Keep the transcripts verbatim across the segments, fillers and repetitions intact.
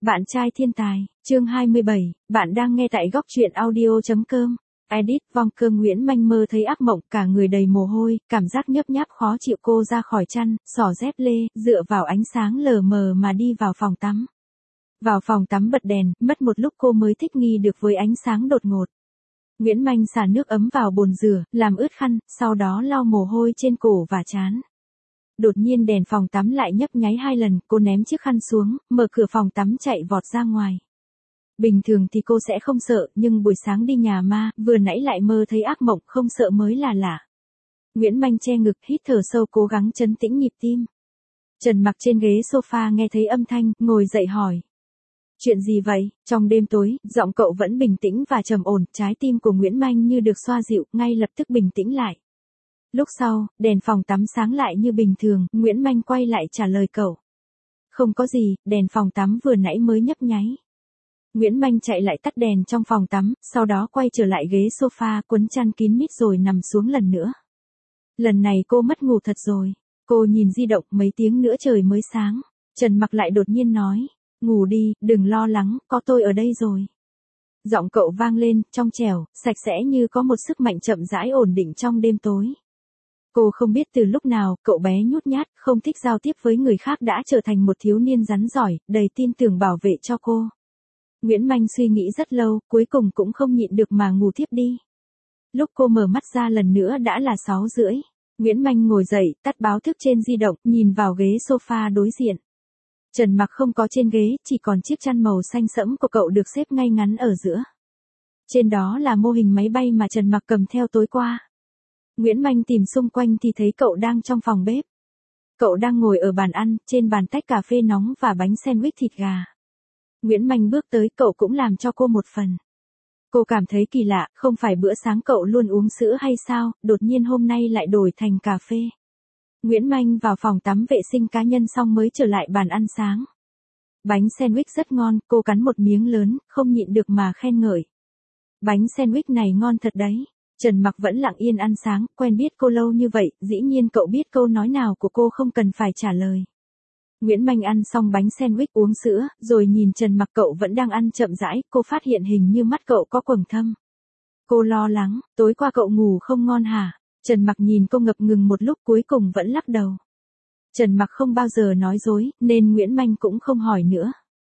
Bạn trai thiên tài, chương hai mươi bảy, bạn đang nghe tại góc truyện audio.com. Edit, vong cơ Nguyễn Manh mơ thấy ác mộng, cả người đầy mồ hôi, cảm giác nhấp nháp khó chịu. Cô ra khỏi chăn, xỏ dép lê, dựa vào ánh sáng lờ mờ mà đi vào phòng tắm. Vào phòng tắm bật đèn, mất một lúc cô mới thích nghi được với ánh sáng đột ngột. Nguyễn Manh xả nước ấm vào bồn rửa, làm ướt khăn, sau đó lau mồ hôi trên cổ và trán. Đột nhiên đèn phòng tắm lại nhấp nháy hai lần, cô ném chiếc khăn xuống, mở cửa phòng tắm chạy vọt ra ngoài. Bình thường thì cô sẽ không sợ, nhưng buổi sáng đi nhà ma, vừa nãy lại mơ thấy ác mộng, không sợ mới là lạ. Nguyễn Manh che ngực, hít thở sâu cố gắng trấn tĩnh nhịp tim. Trần Mặc trên ghế sofa nghe thấy âm thanh, ngồi dậy hỏi. Chuyện gì vậy? Trong đêm tối, giọng cậu vẫn bình tĩnh và trầm ổn, trái tim của Nguyễn Manh như được xoa dịu, ngay lập tức bình tĩnh lại. Lúc sau, đèn phòng tắm sáng lại như bình thường, Nguyễn Manh quay lại trả lời cậu. Không có gì, đèn phòng tắm vừa nãy mới nhấp nháy. Nguyễn Manh chạy lại tắt đèn trong phòng tắm, sau đó quay trở lại ghế sofa, quấn chăn kín mít rồi nằm xuống lần nữa. Lần này cô mất ngủ thật rồi. Cô nhìn di động, mấy tiếng nữa trời mới sáng. Trần Mặc lại đột nhiên nói, ngủ đi, đừng lo lắng, có tôi ở đây rồi. Giọng cậu vang lên, trong trẻo, sạch sẽ như có một sức mạnh chậm rãi ổn định trong đêm tối. Cô không biết từ lúc nào, cậu bé nhút nhát, không thích giao tiếp với người khác đã trở thành một thiếu niên rắn giỏi, đầy tin tưởng bảo vệ cho cô. Nguyễn Manh suy nghĩ rất lâu, cuối cùng cũng không nhịn được mà ngủ thiếp đi. Lúc cô mở mắt ra lần nữa đã là sáu rưỡi. Nguyễn Manh ngồi dậy, tắt báo thức trên di động, nhìn vào ghế sofa đối diện. Trần Mặc không có trên ghế, chỉ còn chiếc chăn màu xanh sẫm của cậu được xếp ngay ngắn ở giữa. Trên đó là mô hình máy bay mà Trần Mặc cầm theo tối qua. Nguyễn Manh tìm xung quanh thì thấy cậu đang trong phòng bếp. Cậu đang ngồi ở bàn ăn, trên bàn tách cà phê nóng và bánh sandwich thịt gà. Nguyễn Manh bước tới, cậu cũng làm cho cô một phần. Cô cảm thấy kỳ lạ, không phải bữa sáng cậu luôn uống sữa hay sao, đột nhiên hôm nay lại đổi thành cà phê. Nguyễn Manh vào phòng tắm vệ sinh cá nhân xong mới trở lại bàn ăn sáng. Bánh sandwich rất ngon, cô cắn một miếng lớn, không nhịn được mà khen ngợi. Bánh sandwich này ngon thật đấy. Trần Mặc vẫn lặng yên ăn sáng, quen biết cô lâu như vậy, dĩ nhiên cậu biết câu nói nào của cô không cần phải trả lời. Nguyễn Manh ăn xong bánh sandwich uống sữa, rồi nhìn Trần Mặc, cậu vẫn đang ăn chậm rãi, cô phát hiện hình như mắt cậu có quầng thâm. Cô lo lắng, tối qua cậu ngủ không ngon hả? Trần Mặc nhìn cô ngập ngừng một lúc cuối cùng vẫn lắc đầu. Trần Mặc không bao giờ nói dối, nên Nguyễn Manh cũng không hỏi nữa.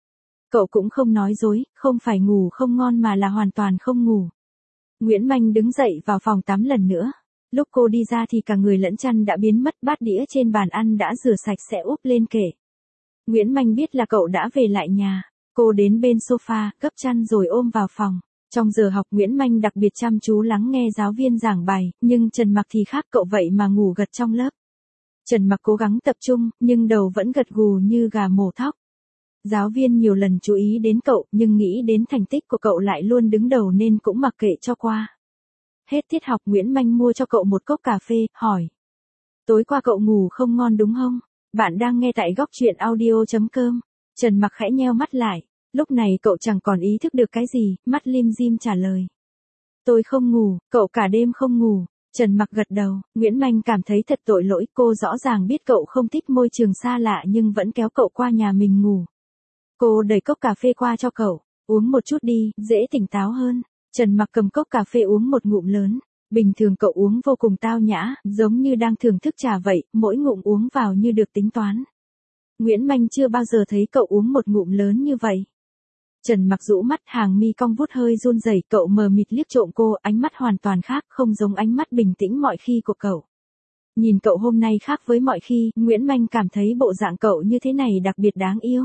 Cậu cũng không nói dối, không phải ngủ không ngon mà là hoàn toàn không ngủ. Nguyễn Manh đứng dậy vào phòng tắm lần nữa. Lúc cô đi ra thì cả người lẫn chăn đã biến mất, bát đĩa trên bàn ăn đã rửa sạch sẽ úp lên kệ. Nguyễn Manh biết là cậu đã về lại nhà. Cô đến bên sofa, gấp chăn rồi ôm vào phòng. Trong giờ học Nguyễn Manh đặc biệt chăm chú lắng nghe giáo viên giảng bài, nhưng Trần Mặc thì khác, cậu vậy mà ngủ gật trong lớp. Trần Mặc cố gắng tập trung, nhưng đầu vẫn gật gù như gà mổ thóc. Giáo viên nhiều lần chú ý đến cậu, nhưng nghĩ đến thành tích của cậu lại luôn đứng đầu nên cũng mặc kệ cho qua. Hết tiết học Nguyễn Manh mua cho cậu một cốc cà phê, hỏi. Tối qua cậu ngủ không ngon đúng không? Bạn đang nghe tại góc truyện audio.com. Trần Mặc khẽ nheo mắt lại. Lúc này cậu chẳng còn ý thức được cái gì, mắt lim dim trả lời. Tôi không ngủ, cậu cả đêm không ngủ. Trần Mặc gật đầu, Nguyễn Manh cảm thấy thật tội lỗi, cô rõ ràng biết cậu không thích môi trường xa lạ nhưng vẫn kéo cậu qua nhà mình ngủ. Cô đẩy cốc cà phê qua cho cậu, uống một chút đi, dễ tỉnh táo hơn. Trần Mặc cầm cốc cà phê uống một ngụm lớn. Bình thường cậu uống vô cùng tao nhã, giống như đang thưởng thức trà vậy, mỗi ngụm uống vào như được tính toán. Nguyễn Manh chưa bao giờ thấy cậu uống một ngụm lớn như vậy. Trần Mặc rũ mắt, hàng mi cong vút hơi run rẩy, cậu mờ mịt liếc trộm cô, ánh mắt hoàn toàn khác, không giống ánh mắt bình tĩnh mọi khi của cậu. Nhìn cậu hôm nay khác với mọi khi, Nguyễn Manh cảm thấy bộ dạng cậu như thế này đặc biệt đáng yêu.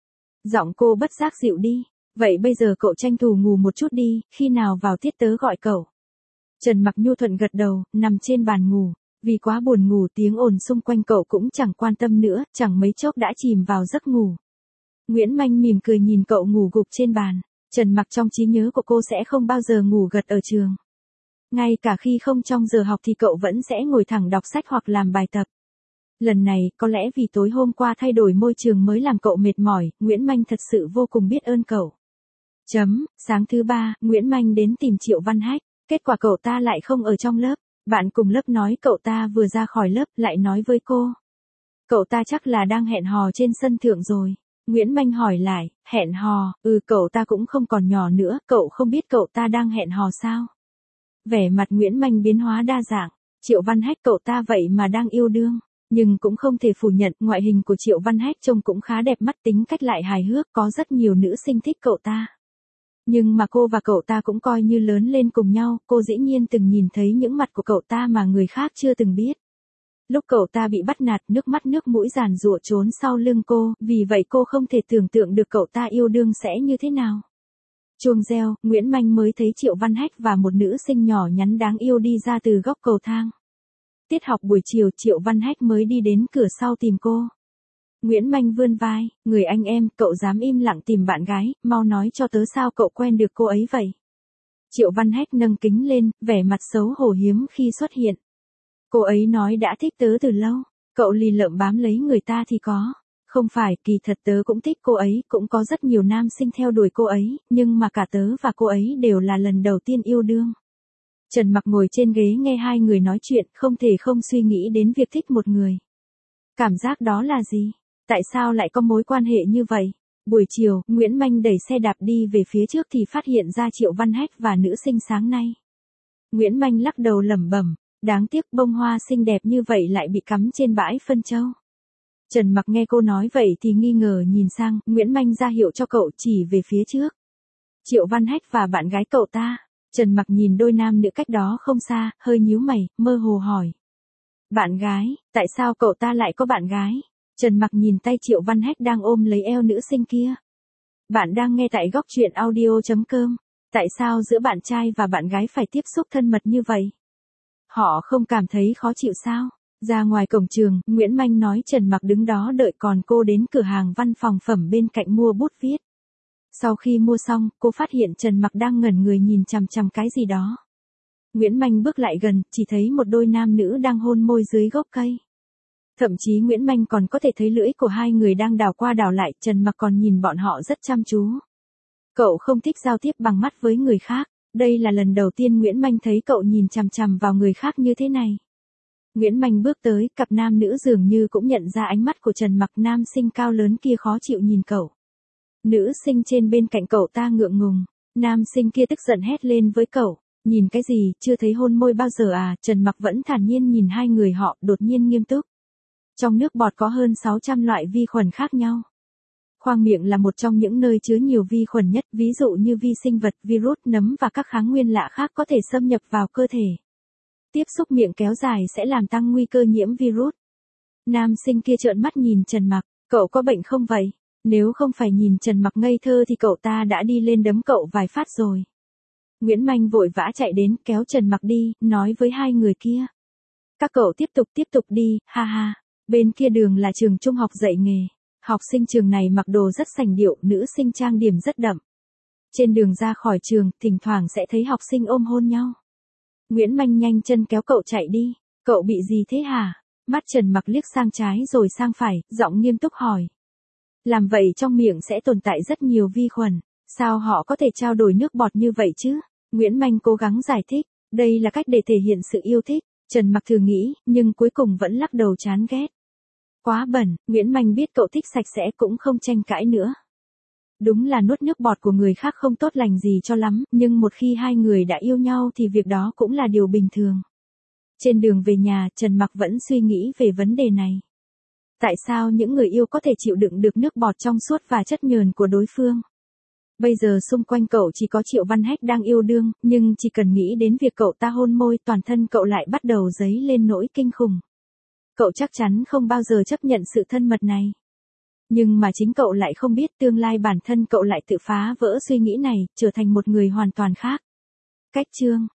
Giọng cô bất giác dịu đi. Vậy bây giờ cậu tranh thủ ngủ một chút đi, khi nào vào tiết tớ gọi cậu. Trần Mặc nhu thuận gật đầu, nằm trên bàn ngủ. Vì quá buồn ngủ, tiếng ồn xung quanh cậu cũng chẳng quan tâm nữa, chẳng mấy chốc đã chìm vào giấc ngủ. Nguyễn Manh mỉm cười nhìn cậu ngủ gục trên bàn. Trần Mặc trong trí nhớ của cô sẽ không bao giờ ngủ gật ở trường. Ngay cả khi không trong giờ học thì cậu vẫn sẽ ngồi thẳng đọc sách hoặc làm bài tập. Lần này, có lẽ vì tối hôm qua thay đổi môi trường mới làm cậu mệt mỏi, Nguyễn Manh thật sự vô cùng biết ơn cậu. Chấm, sáng thứ ba, Nguyễn Manh đến tìm Triệu Văn Hách, kết quả cậu ta lại không ở trong lớp. Bạn cùng lớp nói cậu ta vừa ra khỏi lớp lại nói với cô. Cậu ta chắc là đang hẹn hò trên sân thượng rồi. Nguyễn Manh hỏi lại, hẹn hò, ừ cậu ta cũng không còn nhỏ nữa, cậu không biết cậu ta đang hẹn hò sao? Vẻ mặt Nguyễn Manh biến hóa đa dạng, Triệu Văn Hách cậu ta vậy mà đang yêu đương, nhưng cũng không thể phủ nhận ngoại hình của Triệu Văn Hách trông cũng khá đẹp mắt, tính cách lại hài hước, có rất nhiều nữ sinh thích cậu ta. Nhưng mà cô và cậu ta cũng coi như lớn lên cùng nhau, cô dĩ nhiên từng nhìn thấy những mặt của cậu ta mà người khác chưa từng biết. Lúc cậu ta bị bắt nạt, nước mắt nước mũi giàn giụa trốn sau lưng cô, vì vậy cô không thể tưởng tượng được cậu ta yêu đương sẽ như thế nào. Chuông reo, Nguyễn Manh mới thấy Triệu Văn Hách và một nữ sinh nhỏ nhắn đáng yêu đi ra từ góc cầu thang. Tiết học buổi chiều, Triệu Văn Hách mới đi đến cửa sau tìm cô. Nguyễn Manh vươn vai, người anh em, cậu dám im lặng tìm bạn gái, mau nói cho tớ sao cậu quen được cô ấy vậy. Triệu Văn Hách nâng kính lên, vẻ mặt xấu hổ hiếm khi xuất hiện. Cô ấy nói đã thích tớ từ lâu, cậu lì lợm bám lấy người ta thì có. Không phải, kỳ thật tớ cũng thích cô ấy, cũng có rất nhiều nam sinh theo đuổi cô ấy, nhưng mà cả tớ và cô ấy đều là lần đầu tiên yêu đương. Trần Mặc ngồi trên ghế nghe hai người nói chuyện, không thể không suy nghĩ đến việc thích một người. Cảm giác đó là gì? Tại sao lại có mối quan hệ như vậy? Buổi chiều, Nguyễn Manh đẩy xe đạp đi về phía trước thì phát hiện ra Triệu Văn Hách và nữ sinh sáng nay. Nguyễn Manh lắc đầu lẩm bẩm, đáng tiếc bông hoa xinh đẹp như vậy lại bị cắm trên bãi phân châu. Trần Mặc nghe cô nói vậy thì nghi ngờ nhìn sang, Nguyễn Manh ra hiệu cho cậu chỉ về phía trước. Triệu Văn Hách và bạn gái cậu ta. Trần Mặc nhìn đôi nam nữ cách đó không xa, hơi nhíu mày, mơ hồ hỏi. Bạn gái, tại sao cậu ta lại có bạn gái? Trần Mặc nhìn tay Triệu Văn Hách đang ôm lấy eo nữ sinh kia. Bạn đang nghe tại góc truyện audio chấm com. Tại sao giữa bạn trai và bạn gái phải tiếp xúc thân mật như vậy? Họ không cảm thấy khó chịu sao? Ra ngoài cổng trường, Nguyễn Manh nói Trần Mặc đứng đó đợi còn cô đến cửa hàng văn phòng phẩm bên cạnh mua bút viết. Sau khi mua xong, cô phát hiện Trần Mặc đang ngẩn người nhìn chằm chằm cái gì đó. Nguyễn Manh bước lại gần, chỉ thấy một đôi nam nữ đang hôn môi dưới gốc cây. Thậm chí Nguyễn Manh còn có thể thấy lưỡi của hai người đang đảo qua đảo lại, Trần Mặc còn nhìn bọn họ rất chăm chú. Cậu không thích giao tiếp bằng mắt với người khác, đây là lần đầu tiên Nguyễn Manh thấy cậu nhìn chằm chằm vào người khác như thế này. Nguyễn Manh bước tới, cặp nam nữ dường như cũng nhận ra ánh mắt của Trần Mặc, nam sinh cao lớn kia khó chịu nhìn cậu. Nữ sinh trên bên cạnh cậu ta ngượng ngùng, nam sinh kia tức giận hét lên với cậu, nhìn cái gì, chưa thấy hôn môi bao giờ à? Trần Mặc vẫn thản nhiên nhìn hai người họ, đột nhiên nghiêm túc. Trong nước bọt có hơn sáu trăm loại vi khuẩn khác nhau. Khoang miệng là một trong những nơi chứa nhiều vi khuẩn nhất, ví dụ như vi sinh vật, virus, nấm và các kháng nguyên lạ khác có thể xâm nhập vào cơ thể. Tiếp xúc miệng kéo dài sẽ làm tăng nguy cơ nhiễm virus. Nam sinh kia trợn mắt nhìn Trần Mặc, cậu có bệnh không vậy? Nếu không phải nhìn Trần Mặc ngây thơ thì cậu ta đã đi lên đấm cậu vài phát rồi. Nguyễn Manh vội vã chạy đến kéo Trần Mặc đi, nói với hai người kia. Các cậu tiếp tục tiếp tục đi, ha ha. Bên kia đường là trường trung học dạy nghề. Học sinh trường này mặc đồ rất sành điệu, nữ sinh trang điểm rất đậm. Trên đường ra khỏi trường, thỉnh thoảng sẽ thấy học sinh ôm hôn nhau. Nguyễn Manh nhanh chân kéo cậu chạy đi. Cậu bị gì thế hả? Mắt Trần Mặc liếc sang trái rồi sang phải, giọng nghiêm túc hỏi. Làm vậy trong miệng sẽ tồn tại rất nhiều vi khuẩn. Sao họ có thể trao đổi nước bọt như vậy chứ? Nguyễn Manh cố gắng giải thích. Đây là cách để thể hiện sự yêu thích. Trần Mặc thử nghĩ, nhưng cuối cùng vẫn lắc đầu chán ghét. Quá bẩn, Nguyễn Manh biết cậu thích sạch sẽ cũng không tranh cãi nữa. Đúng là nuốt nước bọt của người khác không tốt lành gì cho lắm, nhưng một khi hai người đã yêu nhau thì việc đó cũng là điều bình thường. Trên đường về nhà, Trần Mặc vẫn suy nghĩ về vấn đề này. Tại sao những người yêu có thể chịu đựng được nước bọt trong suốt và chất nhờn của đối phương? Bây giờ xung quanh cậu chỉ có Triệu Văn Hách đang yêu đương, nhưng chỉ cần nghĩ đến việc cậu ta hôn môi, toàn thân cậu lại bắt đầu dấy lên nỗi kinh khủng. Cậu chắc chắn không bao giờ chấp nhận sự thân mật này. Nhưng mà chính cậu lại không biết tương lai bản thân cậu lại tự phá vỡ suy nghĩ này, trở thành một người hoàn toàn khác. Cách chương